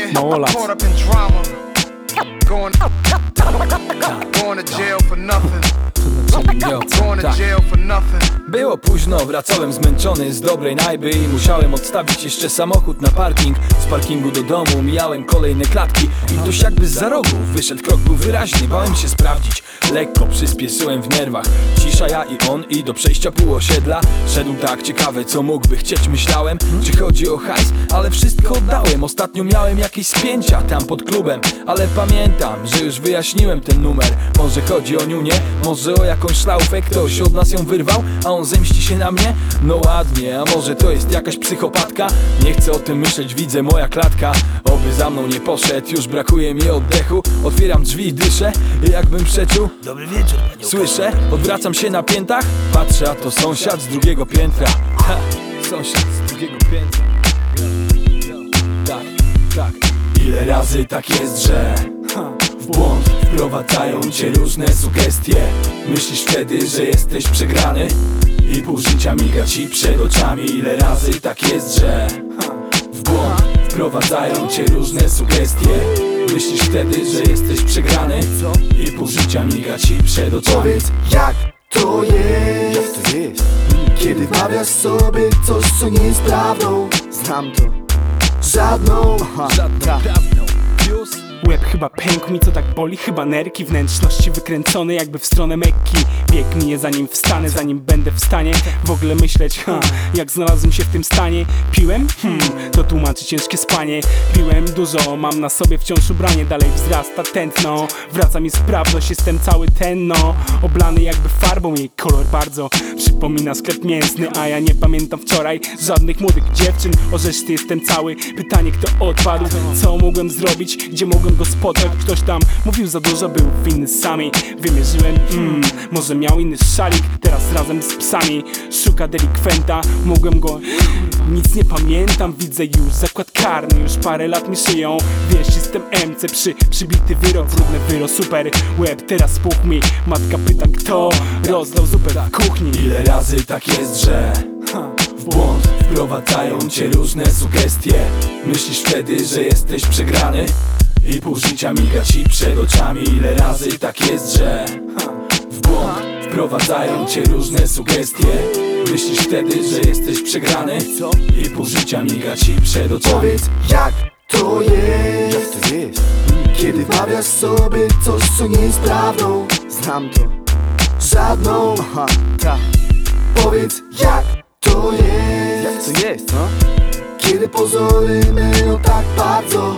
Małolat. Było późno, wracałem zmęczony z dobrej najby i musiałem odstawić jeszcze samochód na parking. Z parkingu do domu mijałem kolejne klatki i ktoś jakby zza rogu wyszedł, krok był wyraźny, bałem się sprawdzić. Lekko przyspieszyłem w nerwach, cisza, ja i on, i do przejścia pół osiedla szedł tak, ciekawe co mógłby chcieć, myślałem, czy chodzi o hajs, ale wszystko oddałem. Ostatnio miałem jakieś spięcia tam pod klubem, ale pamiętam, że już wyjaśniłem ten numer. Może chodzi o niunię, może o jakąś szlaufę, ktoś od nas ją wyrwał, a on zemści się na mnie? No ładnie, a może to jest jakaś psychopatka? Nie chcę o tym myśleć, widzę moja klatka. Oby za mną nie poszedł, już brakuje mi oddechu. Otwieram drzwi i dyszę, jakbym przeczuł. Dobry wieczór, panie. Słyszę, odwracam się na piętach, patrzę, a to sąsiad z drugiego piętra. Ha, sąsiad z drugiego piętra. Tak, tak. Ile razy tak jest, że w błąd wprowadzają cię różne sugestie. Myślisz wtedy, że jesteś przegrany i pół życia miga ci przed oczami. Ile razy tak jest, że w błąd wprowadzają cię różne sugestie. Myślisz wtedy, że jesteś przegrany i pół życia miga ci przed oczami. Powiedz, jak to jest, kiedy wmawiasz sobie coś, co nie jest prawdą. Znam to. Żadną. Żadną prawdą. Plus Łeb chyba pękł mi, co tak boli, chyba nerki. Wnętrzności wykręcone jakby w stronę Mekki. Wiek minie zanim wstanę, zanim będę w stanie w ogóle myśleć, jak znalazłem się w tym stanie. Piłem? To tłumaczy ciężkie spanie. Piłem dużo, mam na sobie wciąż ubranie. Dalej wzrasta tętno, wraca mi sprawność, jestem cały tenno. Oblany jakby farbą, jej kolor bardzo przypomina sklep mięsny. A ja nie pamiętam wczoraj żadnych młodych dziewczyn. Orzeszty jestem cały, pytanie kto odpadł. Co mogłem zrobić, gdzie mogłem go spotkać? Ktoś tam mówił za dużo, był winny sami. Wymierzyłem, może miał inny szalik. Teraz razem z psami szuka delikwenta. Mogłem go, nic nie pamiętam. Widzę już zakład karny, już parę lat mi szyją. Wiesz, jestem MC, przybity wyrok, równy wyro, super. Łeb teraz spuchł mi, matka pyta kto rozdał zupę w kuchni. ile razy tak jest, że w błąd wprowadzają cię różne sugestie. Myślisz wtedy, że jesteś przegrany i pół życia miga ci przed oczami. Ile razy tak jest, że w błąd wprowadzają cię różne sugestie. Myślisz wtedy, że jesteś przegrany i pół życia miga ci przed oczami. Powiedz, jak to jest, kiedy wmawiasz sobie coś, co nie jest prawdą. Znam to. Żadną. Powiedz, jak to jest, kiedy pozory mylą tak bardzo.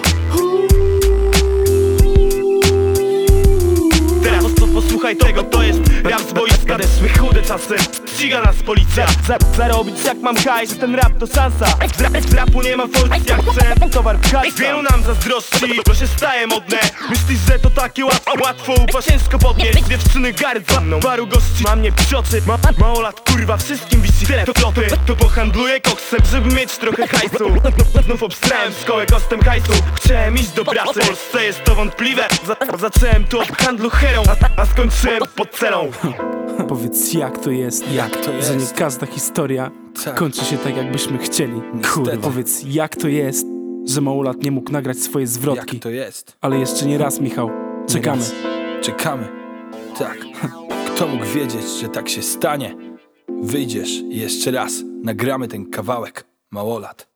Teraz posłuchaj tego, to jest rap z boiska. Deszły chude czasy, ściga nas policja. Zarobić jak mam hajs, ten rap to szansa. Z rapu nie ma folcji, jak chcę towar w hajs. Wielu nam zazdrości, to się staje modne. Myślisz, że to takie łatwo upaść, ciężko podnieść. Dziewczyny gardzą mną, paru gości ma mnie psioczy. Mało lat kurwa, wszystkim wisi tyle floty. To pohandluję koksem, żeby mieć trochę hajsu. Znów obstrałem szkołę kosztem hajsu. Chciałem iść do pracy, w Polsce jest to wątpliwe. Zacząłem to od handlu herą, a skończyłem pod celą. Powiedz jak to jest, że nie każda historia kończy się tak jakbyśmy chcieli. Kurde, powiedz jak to jest, że małolat nie mógł nagrać swoje zwrotki. Jak to jest? Ale jeszcze nie raz, Michał, czekamy. Czekamy. Tak. Kto mógł wiedzieć, że tak się stanie? Wyjdziesz i jeszcze raz nagramy ten kawałek, Małolat.